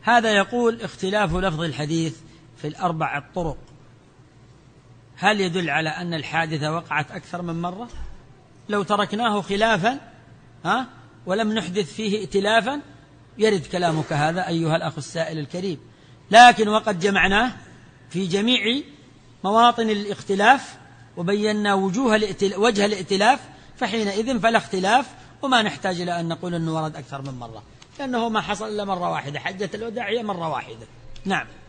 هذا يقول: اختلاف لفظ الحديث في الأربع الطرق هل يدل على أن الحادثة وقعت أكثر من مرة؟ لو تركناه خلافا ولم نحدث فيه ائتلافا يرد كلامك هذا أيها الأخ السائل الكريم، لكن وقد جمعناه في جميع مواطن الاختلاف وبينا وجه الائتلاف، فحينئذ فلا اختلاف، وما نحتاج إلى أن نقول أنه ورد أكثر من مرة، لأنه ما حصل إلا مرة واحدة، حجة الوداع هي مرة واحدة. نعم.